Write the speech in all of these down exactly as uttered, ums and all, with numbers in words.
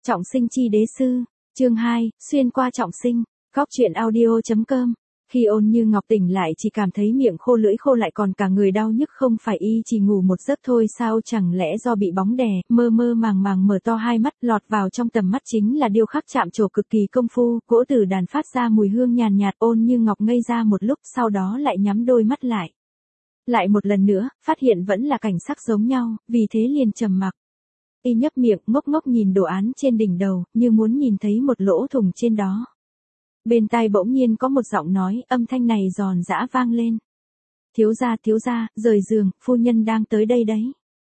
Trọng sinh chi đế sư, chương hai, xuyên qua trọng sinh, góc truyện audio.com. Khi Ôn Như Ngọc tỉnh lại chỉ cảm thấy miệng khô lưỡi khô lại còn cả người đau nhức, không phải y chỉ ngủ một giấc thôi sao, chẳng lẽ do bị bóng đè, mơ mơ màng màng mở to hai mắt, lọt vào trong tầm mắt chính là điêu khắc chạm trổ cực kỳ công phu, gỗ tử đàn phát ra mùi hương nhàn nhạt. Ôn Như Ngọc ngây ra một lúc, sau đó lại nhắm đôi mắt lại. Lại một lần nữa, phát hiện vẫn là cảnh sắc giống nhau, vì thế liền trầm mặc. Y nhấp miệng, ngốc ngốc nhìn đồ án trên đỉnh đầu, như muốn nhìn thấy một lỗ thủng trên đó. Bên tai bỗng nhiên có một giọng nói, âm thanh này giòn giã vang lên. Thiếu gia, thiếu gia, rời giường, phu nhân đang tới đây đấy.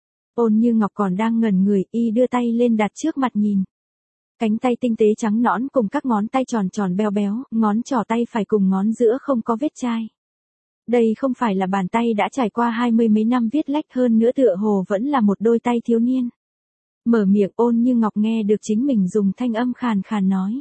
Ôn Như Ngọc còn đang ngẩn người, y đưa tay lên đặt trước mặt nhìn. Cánh tay tinh tế trắng nõn cùng các ngón tay tròn tròn béo béo, ngón trỏ tay phải cùng ngón giữa không có vết chai. Đây không phải là bàn tay đã trải qua hai mươi mấy năm viết lách, hơn nữa tựa hồ vẫn là một đôi tay thiếu niên. Mở miệng, Ôn Như Ngọc nghe được chính mình dùng thanh âm khàn khàn nói.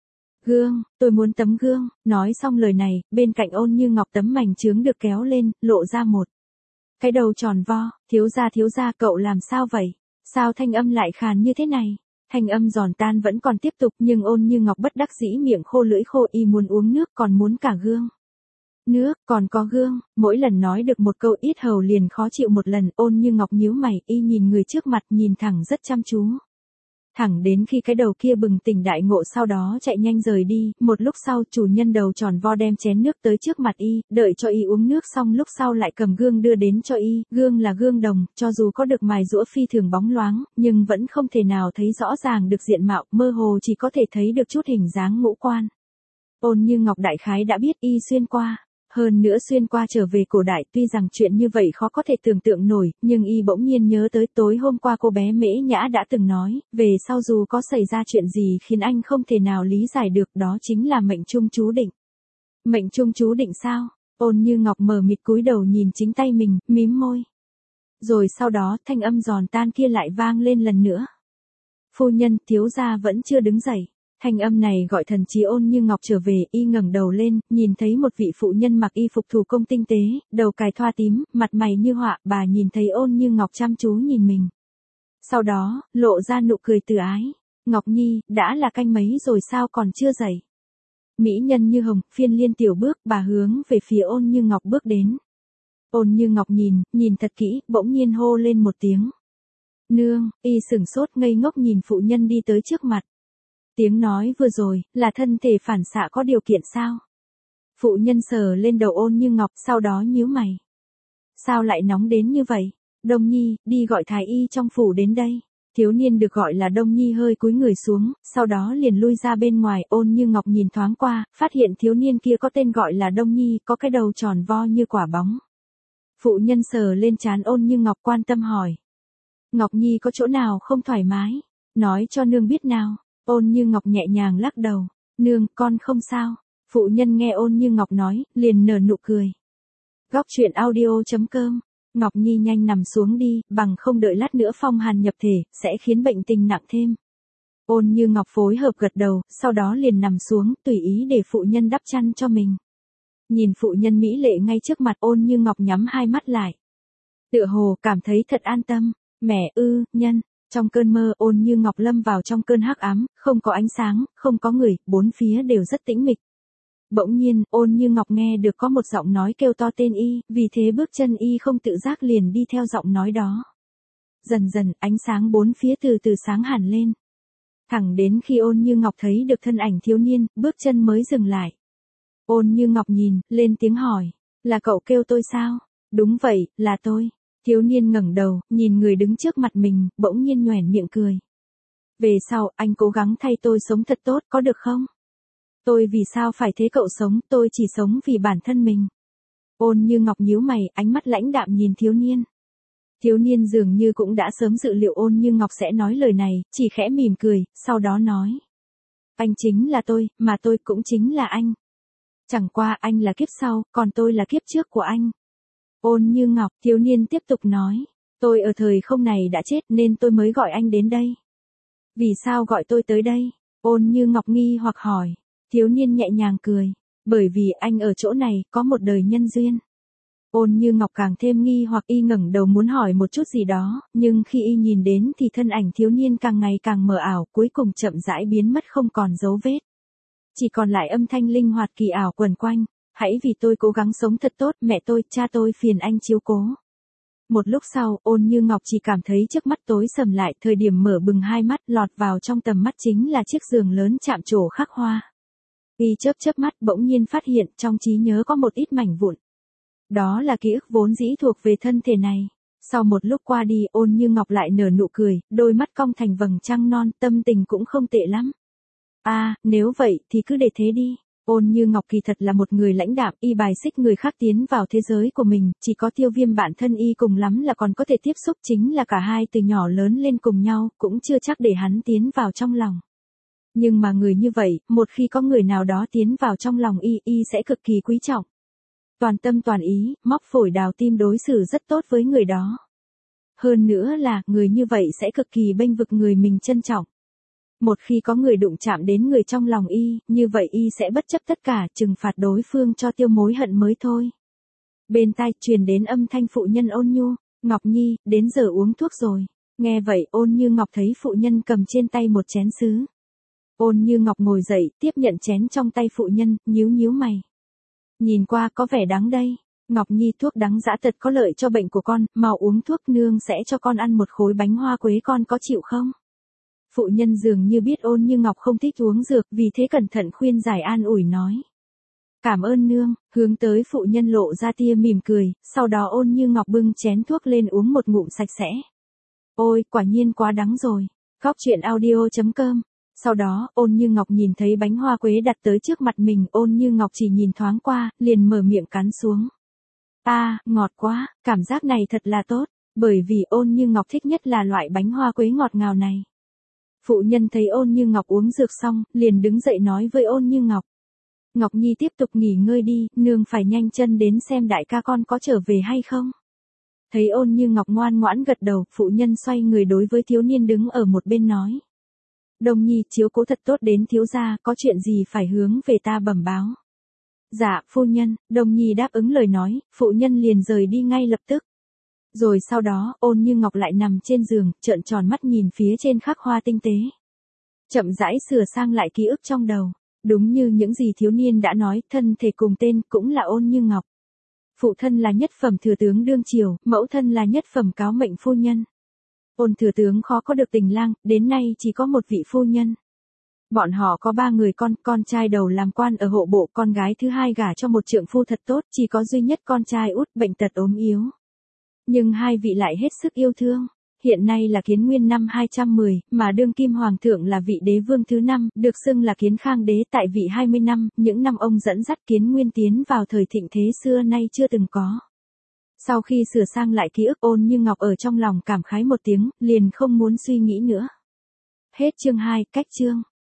Gương, tôi muốn tấm gương. Nói xong lời này, bên cạnh Ôn Như Ngọc tấm mảnh chướng được kéo lên, lộ ra một cái đầu tròn vo. Thiếu gia, thiếu gia, cậu làm sao vậy? Sao thanh âm lại khàn như thế này? Thanh âm giòn tan vẫn còn tiếp tục, nhưng Ôn Như Ngọc bất đắc dĩ miệng khô lưỡi khô, y muốn uống nước còn muốn cả gương. Nước, còn có gương. Mỗi lần nói được một câu ít hầu liền khó chịu một lần. Ôn Như Ngọc nhíu mày, y nhìn người trước mặt, nhìn thẳng rất chăm chú. Thẳng đến khi cái đầu kia bừng tỉnh đại ngộ, sau đó chạy nhanh rời đi. Một lúc sau, chủ nhân đầu tròn vo đem chén nước tới trước mặt y, đợi cho y uống nước xong lúc sau lại cầm gương đưa đến cho y. Gương là gương đồng, cho dù có được mài giũa phi thường bóng loáng, nhưng vẫn không thể nào thấy rõ ràng được diện mạo, mơ hồ chỉ có thể thấy được chút hình dáng ngũ quan. Ôn Như Ngọc đại khái đã biết y xuyên qua. Hơn nữa xuyên qua trở về cổ đại, tuy rằng chuyện như vậy khó có thể tưởng tượng nổi, nhưng y bỗng nhiên nhớ tới tối hôm qua cô bé Mễ Nhã đã từng nói, về sau dù có xảy ra chuyện gì khiến anh không thể nào lý giải được, đó chính là mệnh trung chú định. Mệnh trung chú định sao? Ôn Như Ngọc mờ mịt cúi đầu nhìn chính tay mình, mím môi. Rồi sau đó, thanh âm giòn tan kia lại vang lên lần nữa. Phu nhân, thiếu gia vẫn chưa đứng dậy. Thanh âm này gọi thần trí Ôn Như Ngọc trở về, y ngẩng đầu lên, nhìn thấy một vị phụ nhân mặc y phục thủ công tinh tế, đầu cài thoa tím, mặt mày như họa, bà nhìn thấy Ôn Như Ngọc chăm chú nhìn mình. Sau đó, lộ ra nụ cười từ ái. Ngọc Nhi, đã là canh mấy rồi sao còn chưa dậy? Mỹ nhân như hồng, phiên liên tiểu bước, bà hướng về phía Ôn Như Ngọc bước đến. Ôn Như Ngọc nhìn, nhìn thật kỹ, bỗng nhiên hô lên một tiếng. Nương, y sửng sốt ngây ngốc nhìn phụ nhân đi tới trước mặt. Tiếng nói vừa rồi, là thân thể phản xạ có điều kiện sao? Phụ nhân sờ lên đầu Ôn Như Ngọc, sau đó nhíu mày. Sao lại nóng đến như vậy? Đông Nhi, đi gọi thái y trong phủ đến đây. Thiếu niên được gọi là Đông Nhi hơi cúi người xuống, sau đó liền lui ra bên ngoài. Ôn Như Ngọc nhìn thoáng qua, phát hiện thiếu niên kia có tên gọi là Đông Nhi, có cái đầu tròn vo như quả bóng. Phụ nhân sờ lên trán Ôn Như Ngọc quan tâm hỏi. Ngọc Nhi có chỗ nào không thoải mái? Nói cho nương biết nào. Ôn Như Ngọc nhẹ nhàng lắc đầu. Nương, con không sao. Phụ nhân nghe Ôn Như Ngọc nói, liền nở nụ cười. Góc truyện audio.com. Ngọc Nhi nhanh nằm xuống đi, bằng không đợi lát nữa phong hàn nhập thể, sẽ khiến bệnh tình nặng thêm. Ôn Như Ngọc phối hợp gật đầu, sau đó liền nằm xuống, tùy ý để phụ nhân đắp chăn cho mình. Nhìn phụ nhân mỹ lệ ngay trước mặt, Ôn Như Ngọc nhắm hai mắt lại. Tựa hồ cảm thấy thật an tâm. Mẹ ư, nhân. Trong cơn mơ, Ôn Như Ngọc lâm vào trong cơn hắc ám, không có ánh sáng, không có người, bốn phía đều rất tĩnh mịch. Bỗng nhiên, Ôn Như Ngọc nghe được có một giọng nói kêu to tên y, vì thế bước chân y không tự giác liền đi theo giọng nói đó. Dần dần, ánh sáng bốn phía từ từ sáng hẳn lên. Thẳng đến khi Ôn Như Ngọc thấy được thân ảnh thiếu niên, bước chân mới dừng lại. Ôn Như Ngọc nhìn, lên tiếng hỏi, là cậu kêu tôi sao? Đúng vậy, là tôi. Thiếu niên ngẩng đầu, nhìn người đứng trước mặt mình, bỗng nhiên nhoẻn miệng cười. Về sau, anh cố gắng thay tôi sống thật tốt, có được không? Tôi vì sao phải thế cậu sống, tôi chỉ sống vì bản thân mình. Ôn Như Ngọc nhíu mày, ánh mắt lãnh đạm nhìn thiếu niên. Thiếu niên dường như cũng đã sớm dự liệu Ôn Như Ngọc sẽ nói lời này, chỉ khẽ mỉm cười, sau đó nói. Anh chính là tôi, mà tôi cũng chính là anh. Chẳng qua anh là kiếp sau, còn tôi là kiếp trước của anh. Ôn Như Ngọc, thiếu niên tiếp tục nói, tôi ở thời không này đã chết nên tôi mới gọi anh đến đây. Vì sao gọi tôi tới đây? Ôn Như Ngọc nghi hoặc hỏi. Thiếu niên nhẹ nhàng cười, bởi vì anh ở chỗ này có một đời nhân duyên. Ôn Như Ngọc càng thêm nghi hoặc y ngẩng đầu muốn hỏi một chút gì đó, nhưng khi y nhìn đến thì thân ảnh thiếu niên càng ngày càng mờ ảo, cuối cùng chậm rãi biến mất không còn dấu vết. Chỉ còn lại âm thanh linh hoạt kỳ ảo quẩn quanh, hãy vì tôi cố gắng sống thật tốt, mẹ tôi, cha tôi phiền anh chiếu cố. Một lúc sau, Ôn Như Ngọc chỉ cảm thấy trước mắt tối sầm lại, thời điểm mở bừng hai mắt lọt vào trong tầm mắt chính là chiếc giường lớn chạm trổ khắc hoa. Y chớp chớp mắt bỗng nhiên phát hiện trong trí nhớ có một ít mảnh vụn. Đó là ký ức vốn dĩ thuộc về thân thể này. Sau một lúc qua đi, Ôn Như Ngọc lại nở nụ cười, đôi mắt cong thành vầng trăng non, tâm tình cũng không tệ lắm. À, nếu vậy thì cứ để thế đi. Ôn Như Ngọc kỳ thật là một người lãnh đạm, y bài xích người khác tiến vào thế giới của mình, chỉ có Tiêu Viêm bản thân y cùng lắm là còn có thể tiếp xúc, chính là cả hai từ nhỏ lớn lên cùng nhau, cũng chưa chắc để hắn tiến vào trong lòng. Nhưng mà người như vậy, một khi có người nào đó tiến vào trong lòng y, y sẽ cực kỳ quý trọng. Toàn tâm toàn ý, móc phổi đào tim đối xử rất tốt với người đó. Hơn nữa là, người như vậy sẽ cực kỳ bênh vực người mình trân trọng. Một khi có người đụng chạm đến người trong lòng y, như vậy y sẽ bất chấp tất cả, trừng phạt đối phương cho tiêu mối hận mới thôi. Bên tai truyền đến âm thanh phụ nhân Ôn Nhu, Ngọc Nhi, đến giờ uống thuốc rồi. Nghe vậy, Ôn Như Ngọc thấy phụ nhân cầm trên tay một chén sứ. Ôn Như Ngọc ngồi dậy, tiếp nhận chén trong tay phụ nhân, nhíu nhíu mày. Nhìn qua có vẻ đắng đây. Ngọc Nhi, thuốc đắng dã tật có lợi cho bệnh của con, mau uống thuốc, nương sẽ cho con ăn một khối bánh hoa quế, con có chịu không? Phụ nhân dường như biết Ôn Như Ngọc không thích uống dược, vì thế cẩn thận khuyên giải an ủi nói. Cảm ơn nương, hướng tới phụ nhân lộ ra tia mỉm cười, sau đó Ôn Như Ngọc bưng chén thuốc lên uống một ngụm sạch sẽ. Ôi, quả nhiên quá đắng rồi. Góc truyện audio chấm com. Sau đó, Ôn Như Ngọc nhìn thấy bánh hoa quế đặt tới trước mặt mình, Ôn Như Ngọc chỉ nhìn thoáng qua, liền mở miệng cắn xuống. À, ngọt quá, cảm giác này thật là tốt, bởi vì Ôn Như Ngọc thích nhất là loại bánh hoa quế ngọt ngào này. Phụ nhân thấy Ôn Như Ngọc uống dược xong, liền đứng dậy nói với Ôn Như Ngọc. Ngọc Nhi tiếp tục nghỉ ngơi đi, nương phải nhanh chân đến xem đại ca con có trở về hay không. Thấy Ôn Như Ngọc ngoan ngoãn gật đầu, phụ nhân xoay người đối với thiếu niên đứng ở một bên nói. Đồng Nhi, chiếu cố thật tốt đến thiếu gia, có chuyện gì phải hướng về ta bẩm báo. Dạ, phu nhân, Đồng Nhi đáp ứng lời nói, phụ nhân liền rời đi ngay lập tức. Rồi sau đó, Ôn Như Ngọc lại nằm trên giường, trợn tròn mắt nhìn phía trên khắc hoa tinh tế. Chậm rãi sửa sang lại ký ức trong đầu. Đúng như những gì thiếu niên đã nói, thân thể cùng tên cũng là Ôn Như Ngọc. Phụ thân là nhất phẩm thừa tướng đương triều, mẫu thân là nhất phẩm cáo mệnh phu nhân. Ôn thừa tướng khó có được tình lang, đến nay chỉ có một vị phu nhân. Bọn họ có ba người con, con trai đầu làm quan ở hộ bộ, con gái thứ hai gả cho một trượng phu thật tốt, chỉ có duy nhất con trai út bệnh tật ốm yếu. Nhưng hai vị lại hết sức yêu thương. Hiện nay là Kiến Nguyên năm hai trăm mười, mà đương kim hoàng thượng là vị đế vương thứ năm, được xưng là Kiến Khang đế tại vị hai mươi năm, những năm ông dẫn dắt Kiến Nguyên tiến vào thời thịnh thế xưa nay chưa từng có. Sau khi sửa sang lại ký ức, Ôn Như Ngọc ở trong lòng cảm khái một tiếng, liền không muốn suy nghĩ nữa. Hết chương hai, cách chương.